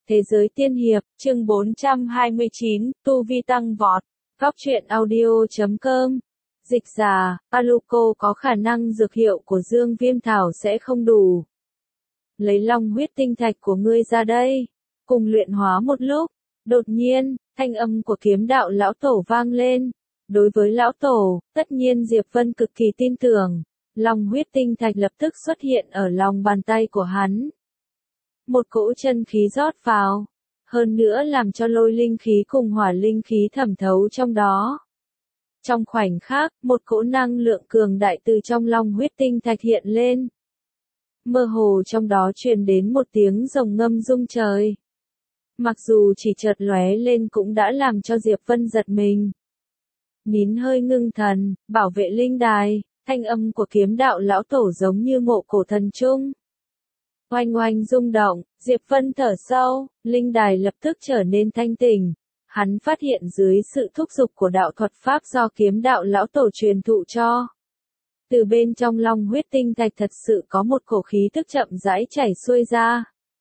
Thế giới tiên hiệp, chương 429, tu vi tăng vọt. Góc truyện audio.com. Dịch giả, Aluko có khả năng dược hiệu của Dương Viêm Thảo sẽ không đủ. Lấy long huyết tinh thạch của ngươi ra đây. Cùng luyện hóa một lúc. Đột nhiên, thanh âm của kiếm đạo lão tổ vang lên. Đối với lão tổ, tất nhiên Diệp Vân cực kỳ tin tưởng. Long huyết tinh thạch lập tức xuất hiện ở lòng bàn tay của hắn. Một cỗ chân khí rót vào, hơn nữa làm cho lôi linh khí cùng hỏa linh khí thẩm thấu trong đó. Trong khoảnh khắc, một cỗ năng lượng cường đại từ trong long huyết tinh thạch hiện lên. Mơ hồ trong đó truyền đến một tiếng rồng ngâm rung trời. Mặc dù chỉ chợt lóe lên cũng đã làm cho Diệp Vân giật mình. Nín hơi ngưng thần, bảo vệ linh đài, thanh âm của kiếm đạo lão tổ giống như mộ cổ thần trung. Oanh oanh rung động, Diệp Vân thở sâu, linh đài lập tức trở nên thanh tỉnh. Hắn phát hiện dưới sự thúc giục của đạo thuật pháp do kiếm đạo lão tổ truyền thụ cho. Từ bên trong long huyết tinh thạch thật sự có một cổ khí tức chậm rãi chảy xuôi ra.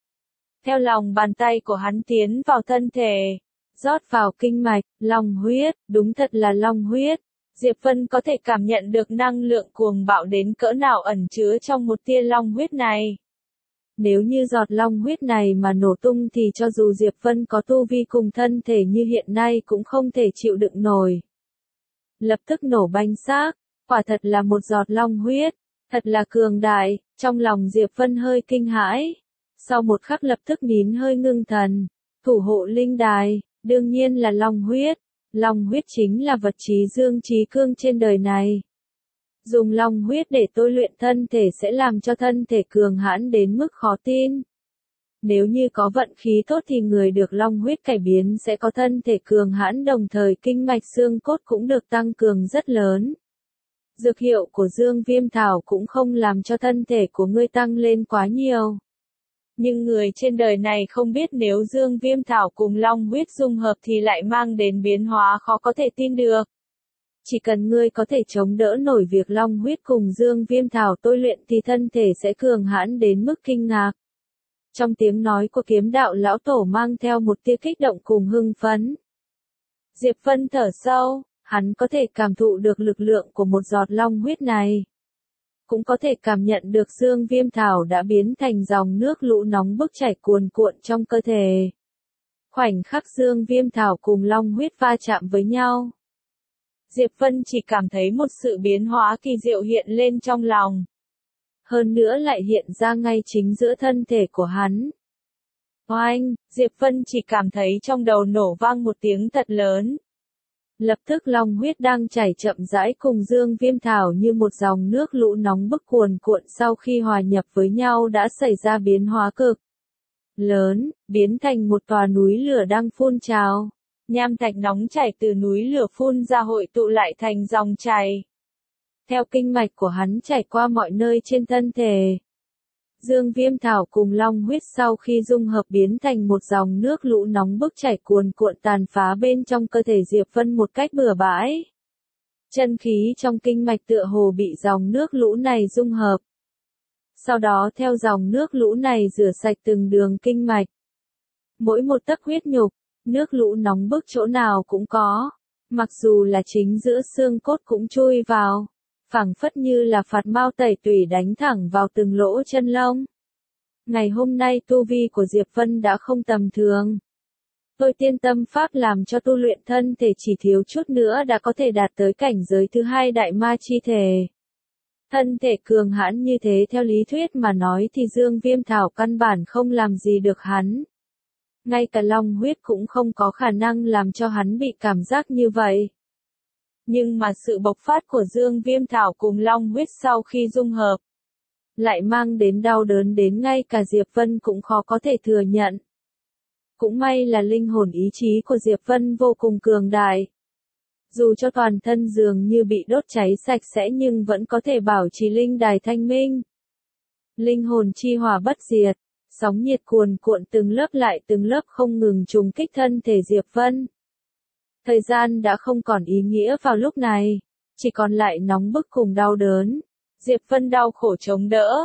Theo lòng bàn tay của hắn tiến vào thân thể, rót vào kinh mạch, long huyết, đúng thật là long huyết. Diệp Vân có thể cảm nhận được năng lượng cuồng bạo đến cỡ nào ẩn chứa trong một tia long huyết này. Nếu như giọt long huyết này mà nổ tung thì cho dù Diệp Vân có tu vi cùng thân thể như hiện nay cũng không thể chịu đựng nổi. Lập tức nổ banh xác, quả thật là một giọt long huyết, thật là cường đại, trong lòng Diệp Vân hơi kinh hãi. Sau một khắc lập tức nín hơi ngưng thần, thủ hộ linh đài, đương nhiên là long huyết. Long huyết chính là vật trí dương trí cương trên đời này. Dùng long huyết để tôi luyện thân thể sẽ làm cho thân thể cường hãn đến mức khó tin. Nếu như có vận khí tốt thì người được long huyết cải biến sẽ có thân thể cường hãn đồng thời kinh mạch xương cốt cũng được tăng cường rất lớn. Dược hiệu của Dương Viêm Thảo cũng không làm cho thân thể của ngươi tăng lên quá nhiều. Nhưng người trên đời này không biết nếu Dương Viêm Thảo cùng long huyết dung hợp thì lại mang đến biến hóa khó có thể tin được. Chỉ cần ngươi có thể chống đỡ nổi việc long huyết cùng Dương Viêm Thảo tôi luyện thì thân thể sẽ cường hãn đến mức kinh ngạc. Trong tiếng nói của kiếm đạo lão tổ mang theo một tia kích động cùng hưng phấn. Diệp Vân thở sâu, hắn có thể cảm thụ được lực lượng của một giọt long huyết này. Cũng có thể cảm nhận được Dương Viêm Thảo đã biến thành dòng nước lũ nóng bức chảy cuồn cuộn trong cơ thể. Khoảnh khắc Dương Viêm Thảo cùng long huyết va chạm với nhau. Diệp Vân chỉ cảm thấy một sự biến hóa kỳ diệu hiện lên trong lòng. Hơn nữa lại hiện ra ngay chính giữa thân thể của hắn. Oanh, Diệp Vân chỉ cảm thấy trong đầu nổ vang một tiếng thật lớn. Lập tức long huyết đang chảy chậm rãi cùng Dương Viêm Thảo như một dòng nước lũ nóng bức cuồn cuộn sau khi hòa nhập với nhau đã xảy ra biến hóa cực lớn, biến thành một tòa núi lửa đang phun trào. Nham thạch nóng chảy từ núi lửa phun ra hội tụ lại thành dòng chảy. Theo kinh mạch của hắn chảy qua mọi nơi trên thân thể. Dương Viêm Thảo cùng long huyết sau khi dung hợp biến thành một dòng nước lũ nóng bức chảy cuồn cuộn tàn phá bên trong cơ thể Diệp Vân một cách bừa bãi. Chân khí trong kinh mạch tựa hồ bị dòng nước lũ này dung hợp. Sau đó theo dòng nước lũ này rửa sạch từng đường kinh mạch. Mỗi một tấc huyết nhục, nước lũ nóng bức chỗ nào cũng có, mặc dù là chính giữa xương cốt cũng chui vào, phảng phất như là phạt mao tẩy tủy đánh thẳng vào từng lỗ chân lông. Ngày hôm nay tu vi của Diệp Vân đã không tầm thường. Tôi tiên tâm pháp làm cho tu luyện thân thể chỉ thiếu chút nữa đã có thể đạt tới cảnh giới thứ hai đại ma chi thể. Thân thể cường hãn như thế theo lý thuyết mà nói thì Dương Viêm Thảo căn bản không làm gì được hắn. Ngay cả long huyết cũng không có khả năng làm cho hắn bị cảm giác như vậy. Nhưng mà sự bộc phát của Dương Viêm Thảo cùng long huyết sau khi dung hợp, lại mang đến đau đớn đến ngay cả Diệp Vân cũng khó có thể thừa nhận. Cũng may là linh hồn ý chí của Diệp Vân vô cùng cường đại. Dù cho toàn thân dường như bị đốt cháy sạch sẽ nhưng vẫn có thể bảo trì linh đài thanh minh. Linh hồn chi hỏa bất diệt. Sóng nhiệt cuồn cuộn từng lớp lại từng lớp không ngừng trùng kích thân thể Diệp Vân. Thời gian đã không còn ý nghĩa vào lúc này, chỉ còn lại nóng bức cùng đau đớn. Diệp Vân đau khổ chống đỡ.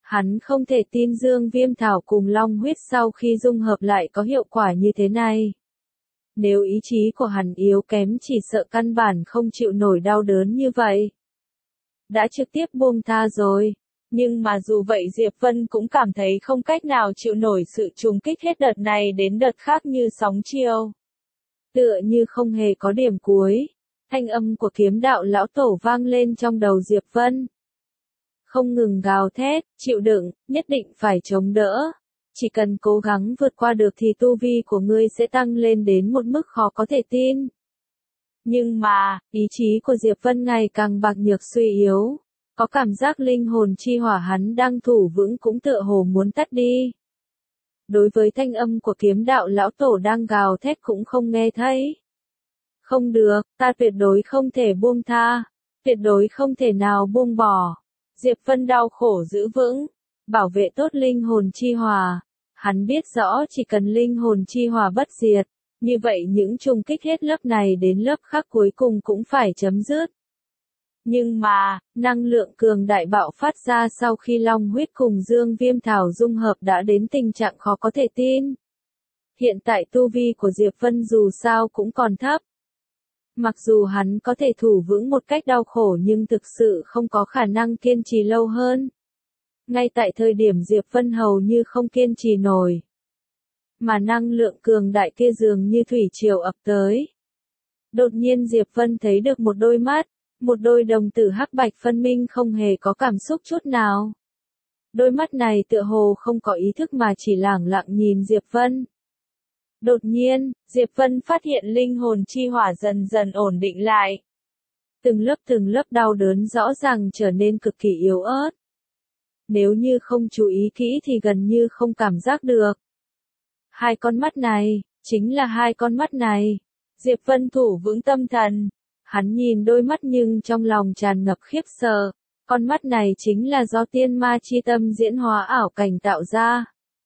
Hắn không thể tin dương viêm thảo cùng long huyết sau khi dung hợp lại có hiệu quả như thế này. Nếu ý chí của hắn yếu kém chỉ sợ căn bản không chịu nổi đau đớn như vậy. Đã trực tiếp buông tha rồi. Nhưng mà dù vậy Diệp Vân cũng cảm thấy không cách nào chịu nổi sự trùng kích hết đợt này đến đợt khác như sóng chiều. Tựa như không hề có điểm cuối. Thanh âm của kiếm đạo lão tổ vang lên trong đầu Diệp Vân. Không ngừng gào thét, chịu đựng, nhất định phải chống đỡ. Chỉ cần cố gắng vượt qua được thì tu vi của ngươi sẽ tăng lên đến một mức khó có thể tin. Nhưng mà, ý chí của Diệp Vân ngày càng bạc nhược suy yếu. Có cảm giác linh hồn chi hỏa hắn đang thủ vững cũng tựa hồ muốn tắt đi. Đối với thanh âm của kiếm đạo lão tổ đang gào thét cũng không nghe thấy. Không được, ta tuyệt đối không thể buông tha. Tuyệt đối không thể nào buông bỏ. Diệp Vân đau khổ giữ vững. Bảo vệ tốt linh hồn chi hỏa. Hắn biết rõ chỉ cần linh hồn chi hỏa bất diệt. Như vậy những trùng kích hết lớp này đến lớp khác cuối cùng cũng phải chấm dứt. Nhưng mà, năng lượng cường đại bạo phát ra sau khi long huyết cùng dương viêm thảo dung hợp đã đến tình trạng khó có thể tin. Hiện tại tu vi của Diệp Vân dù sao cũng còn thấp. Mặc dù hắn có thể thủ vững một cách đau khổ nhưng thực sự không có khả năng kiên trì lâu hơn. Ngay tại thời điểm Diệp Vân hầu như không kiên trì nổi. Mà năng lượng cường đại kia dường như thủy triều ập tới. Đột nhiên Diệp Vân thấy được một đôi mắt. Một đôi đồng tử hắc bạch phân minh không hề có cảm xúc chút nào. Đôi mắt này tựa hồ không có ý thức mà chỉ lẳng lặng nhìn Diệp Vân. Đột nhiên, Diệp Vân phát hiện linh hồn chi hỏa dần dần ổn định lại. Từng lớp đau đớn rõ ràng trở nên cực kỳ yếu ớt. Nếu như không chú ý kỹ thì gần như không cảm giác được. Hai con mắt này, chính là hai con mắt này. Diệp Vân thủ vững tâm thần. Hắn nhìn đôi mắt nhưng trong lòng tràn ngập khiếp sợ. Con mắt này chính là do tiên ma chi tâm diễn hóa ảo cảnh tạo ra.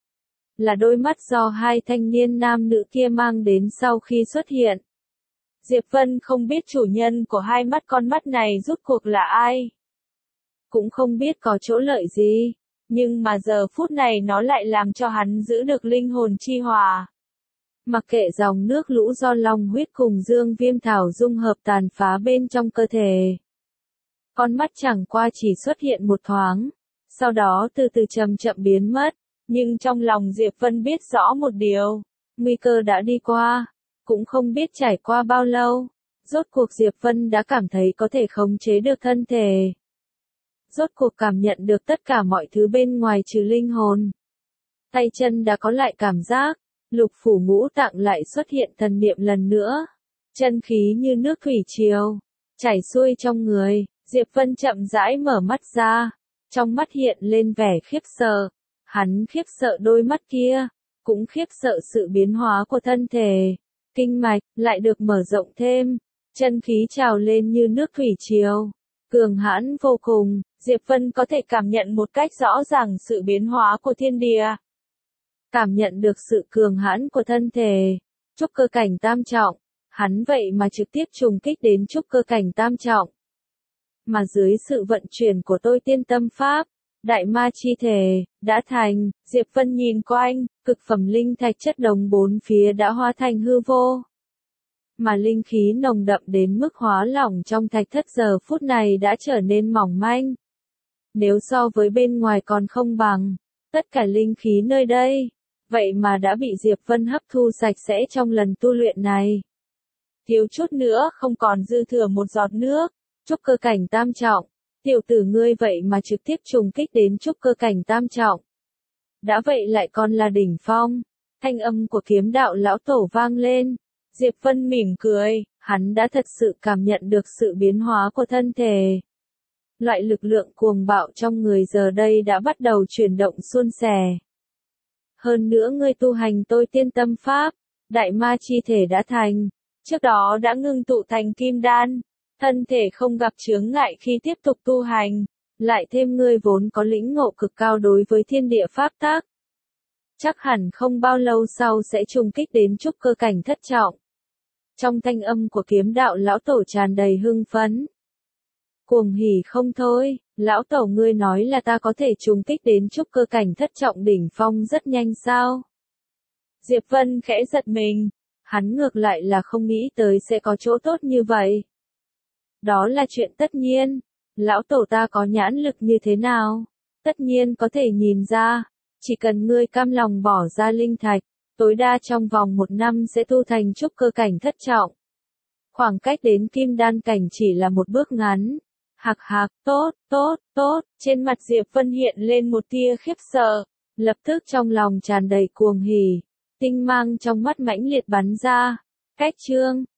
Là đôi mắt do hai thanh niên nam nữ kia mang đến sau khi xuất hiện. Diệp Vân không biết chủ nhân của hai mắt con mắt này rốt cuộc là ai. Cũng không biết có chỗ lợi gì. Nhưng mà giờ phút này nó lại làm cho hắn giữ được linh hồn chi hỏa. Mặc kệ dòng nước lũ do long huyết cùng dương viêm thảo dung hợp tàn phá bên trong cơ thể. Con mắt chẳng qua chỉ xuất hiện một thoáng. Sau đó từ từ chậm chậm biến mất. Nhưng trong lòng Diệp Vân biết rõ một điều. Nguy cơ đã đi qua. Cũng không biết trải qua bao lâu. Rốt cuộc Diệp Vân đã cảm thấy có thể khống chế được thân thể. Rốt cuộc cảm nhận được tất cả mọi thứ bên ngoài trừ linh hồn. Tay chân đã có lại cảm giác. Lục phủ ngũ tạng lại xuất hiện thần niệm lần nữa. Chân khí như nước thủy triều. Chảy xuôi trong người. Diệp Vân chậm rãi mở mắt ra. Trong mắt hiện lên vẻ khiếp sợ. Hắn khiếp sợ đôi mắt kia. Cũng khiếp sợ sự biến hóa của thân thể. Kinh mạch lại được mở rộng thêm. Chân khí trào lên như nước thủy triều. Cường hãn vô cùng. Diệp Vân có thể cảm nhận một cách rõ ràng sự biến hóa của thiên địa. Cảm nhận được sự cường hãn của thân thể. Trúc cơ cảnh tam trọng. Hắn vậy mà trực tiếp trùng kích đến trúc cơ cảnh tam trọng. Mà dưới sự vận chuyển của tôi tiên tâm pháp, đại ma chi thể, đã thành, Diệp Vân nhìn quanh, cực phẩm linh thạch chất đống bốn phía đã hóa thành hư vô. Mà linh khí nồng đậm đến mức hóa lỏng trong thạch thất giờ phút này đã trở nên mỏng manh. Nếu so với bên ngoài còn không bằng, tất cả linh khí nơi đây, vậy mà đã bị Diệp Vân hấp thu sạch sẽ trong lần tu luyện này. Thiếu chút nữa không còn dư thừa một giọt nước, trúc cơ cảnh tam trọng, tiểu tử ngươi vậy mà trực tiếp trùng kích đến trúc cơ cảnh tam trọng. Đã vậy lại còn là đỉnh phong, thanh âm của kiếm đạo lão tổ vang lên, Diệp Vân mỉm cười, hắn đã thật sự cảm nhận được sự biến hóa của thân thể. Loại lực lượng cuồng bạo trong người giờ đây đã bắt đầu chuyển động suôn sẻ. Hơn nữa ngươi tu hành tôi tiên tâm pháp, đại ma chi thể đã thành, trước đó đã ngưng tụ thành kim đan, thân thể không gặp chướng ngại khi tiếp tục tu hành, lại thêm ngươi vốn có lĩnh ngộ cực cao đối với thiên địa pháp tắc. Chắc hẳn không bao lâu sau sẽ trùng kích đến trúc cơ cảnh thất trọng. Trong thanh âm của kiếm đạo lão tổ tràn đầy hưng phấn. Cuồng hỉ không thôi, lão tổ ngươi nói là ta có thể trùng kích đến trúc cơ cảnh thất trọng đỉnh phong rất nhanh sao? Diệp Vân khẽ giật mình, hắn ngược lại là không nghĩ tới sẽ có chỗ tốt như vậy. Đó là chuyện tất nhiên, lão tổ ta có nhãn lực như thế nào? Tất nhiên có thể nhìn ra, chỉ cần ngươi cam lòng bỏ ra linh thạch, tối đa trong vòng 1 năm sẽ tu thành trúc cơ cảnh thất trọng. Khoảng cách đến kim đan cảnh chỉ là một bước ngắn. Hạc hạc, tốt, tốt, tốt, trên mặt Diệp Vân hiện lên một tia khiếp sợ, lập tức trong lòng tràn đầy cuồng hỉ, tinh mang trong mắt mãnh liệt bắn ra. Cách chương